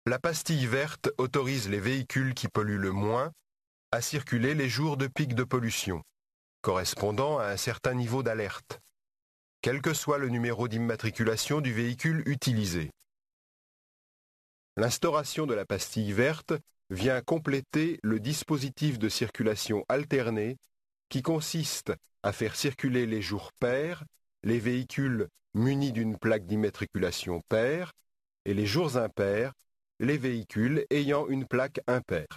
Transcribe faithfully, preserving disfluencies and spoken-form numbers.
La pastille verte autorise les véhicules qui polluent le moins à circuler les jours de pic de pollution, correspondant à un certain niveau d'alerte, quel que soit le numéro d'immatriculation du véhicule utilisé. L'instauration de la pastille verte vient compléter le dispositif de circulation alternée qui consiste à faire circuler les jours pairs les véhicules munis d'une plaque d'immatriculation paire et les jours impairs les véhicules ayant une plaque impaire.